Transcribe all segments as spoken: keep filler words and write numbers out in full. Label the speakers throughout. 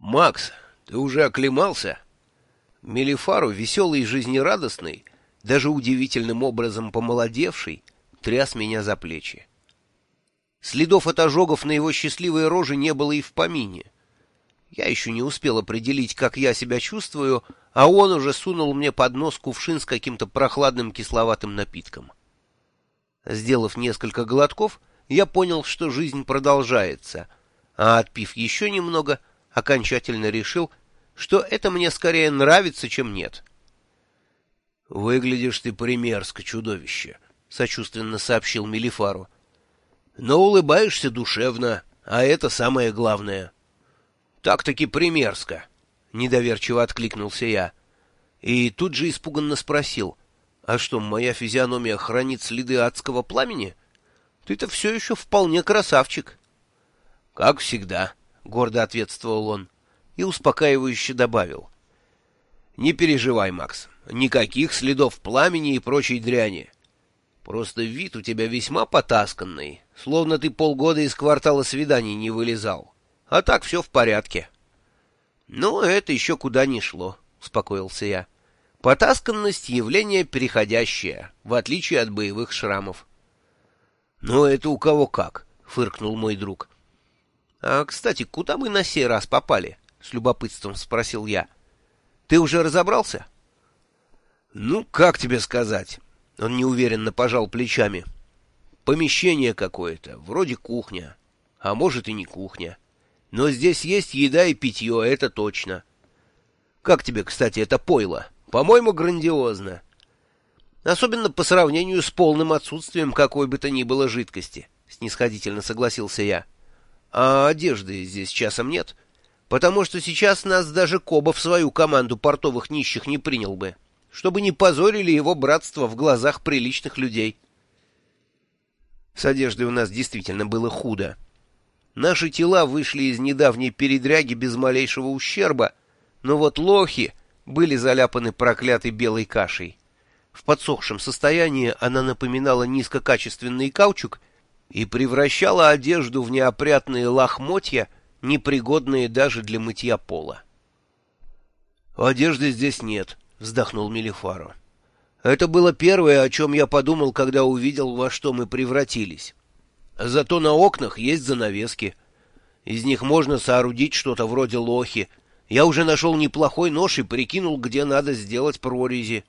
Speaker 1: «Макс, ты уже оклемался?» Мелифару, веселый и жизнерадостный, даже удивительным образом помолодевший, тряс меня за плечи. Следов от ожогов на его счастливой роже не было и в помине. Я еще не успел определить, как я себя чувствую, а он уже сунул мне под нос кувшин с каким-то прохладным кисловатым напитком. Сделав несколько глотков, я понял, что жизнь продолжается, а отпив еще немного, окончательно решил, что это мне скорее нравится, чем нет. — Выглядишь ты примерзко, чудовище, — сочувственно сообщил Мелифару. — Но улыбаешься душевно, а это самое главное. — Так-таки примерзко, — недоверчиво откликнулся я. И тут же испуганно спросил, — а что, моя физиономия хранит следы адского пламени? Ты-то все еще вполне красавчик. — Как всегда, — гордо ответствовал он и успокаивающе добавил. — Не переживай, Макс, никаких следов пламени и прочей дряни. Просто вид у тебя весьма потасканный, словно ты полгода из квартала свиданий не вылезал. А так все в порядке. — Ну, это еще куда ни шло, — успокоился я. Потасканность — явление переходящее, в отличие от боевых шрамов. — Ну, это у кого как, — фыркнул мой друг. — А, кстати, куда мы на сей раз попали? — с любопытством спросил я. — Ты уже разобрался? — Ну, как тебе сказать? Он неуверенно пожал плечами. — Помещение какое-то, вроде кухня. А может и не кухня. Но здесь есть еда и питье, это точно. Как тебе, кстати, это пойло? По-моему, грандиозно. Особенно по сравнению с полным отсутствием какой бы то ни было жидкости, — снисходительно согласился я. А одежды здесь часом нет? Потому что сейчас нас даже Коба в свою команду портовых нищих не принял бы, чтобы не позорили его братство в глазах приличных людей. С одеждой у нас действительно было худо. Наши тела вышли из недавней передряги без малейшего ущерба, но вот лохи были заляпаны проклятой белой кашей. В подсохшем состоянии она напоминала низкокачественный каучук и превращала одежду в неопрятные лохмотья, непригодные даже для мытья пола. «Одежды здесь нет», — вздохнул Мелифаро. «Это было первое, о чем я подумал, когда увидел, во что мы превратились. Зато на окнах есть занавески. Из них можно соорудить что-то вроде лохи. Я уже нашел неплохой нож и прикинул, где надо сделать прорези».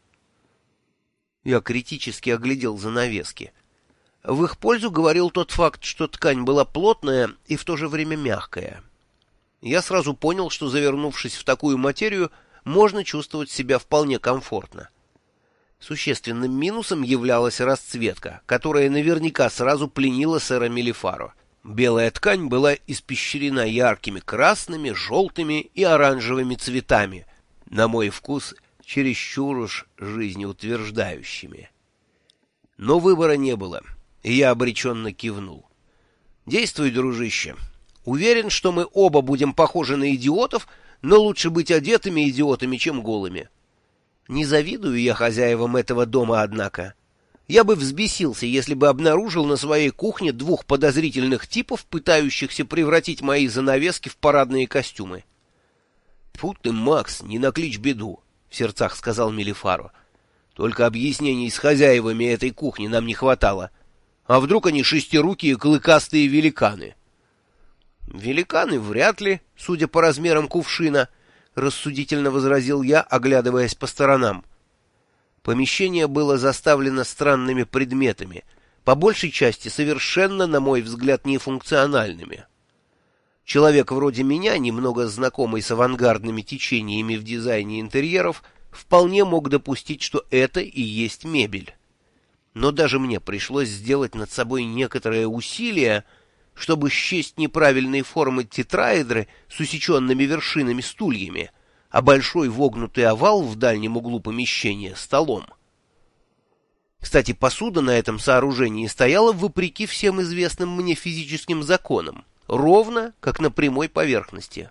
Speaker 1: Я критически оглядел занавески. В их пользу говорил тот факт, что ткань была плотная и в то же время мягкая. Я сразу понял, что, завернувшись в такую материю, можно чувствовать себя вполне комфортно. Существенным минусом являлась расцветка, которая наверняка сразу пленила сэра Мелифаро. Белая ткань была испещрена яркими красными, желтыми и оранжевыми цветами, на мой вкус чересчур уж жизнеутверждающими. Но выбора не было, и я обреченно кивнул. «Действуй, дружище. Уверен, что мы оба будем похожи на идиотов, но лучше быть одетыми идиотами, чем голыми. Не завидую я хозяевам этого дома, однако. Я бы взбесился, если бы обнаружил на своей кухне двух подозрительных типов, пытающихся превратить мои занавески в парадные костюмы». «Фу ты, Макс, не накличь беду», — в сердцах сказал Мелифаро. «Только объяснений с хозяевами этой кухни нам не хватало. А вдруг они шестирукие клыкастые великаны?» «Великаны вряд ли, судя по размерам кувшина», — рассудительно возразил я, оглядываясь по сторонам. Помещение было заставлено странными предметами, по большей части совершенно, на мой взгляд, нефункциональными. Человек вроде меня, немного знакомый с авангардными течениями в дизайне интерьеров, вполне мог допустить, что это и есть мебель. Но даже мне пришлось сделать над собой некоторое усилие, чтобы счесть неправильные формы тетраэдры с усеченными вершинами стульями, а большой вогнутый овал в дальнем углу помещения столом. Кстати, посуда на этом сооружении стояла вопреки всем известным мне физическим законам, ровно как на прямой поверхности.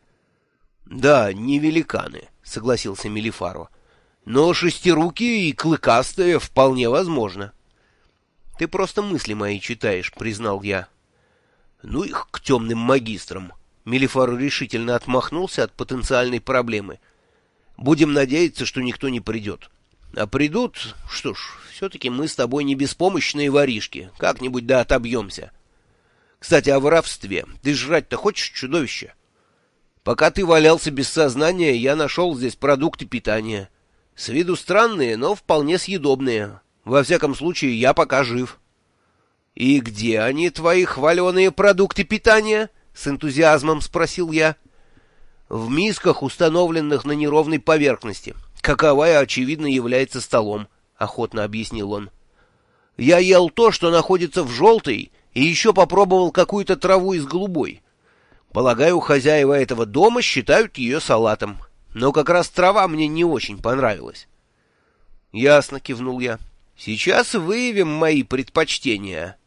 Speaker 1: «Да, не великаны», — согласился Мелифаро, — «но шестирукие и клыкастые вполне возможно». «Ты просто мысли мои читаешь», — признал я. «Ну их к темным магистрам», Мелифар решительно отмахнулся от потенциальной проблемы. «Будем надеяться, что никто не придет. А придут, что ж, все-таки мы с тобой не беспомощные воришки. Как-нибудь да отобьемся. Кстати, о воровстве. Ты жрать-то хочешь, чудовище? Пока ты валялся без сознания, я нашел здесь продукты питания. С виду странные, но вполне съедобные. Во всяком случае, я пока жив». «И где они, твои хваленые продукты питания?» — с энтузиазмом спросил я. «В мисках, установленных на неровной поверхности, каковая, очевидно, является столом», — охотно объяснил он. «Я ел то, что находится в желтой, и еще попробовал какую-то траву из голубой. Полагаю, хозяева этого дома считают ее салатом, но как раз трава мне не очень понравилась». «Ясно», — кивнул я. «Сейчас выявим мои предпочтения».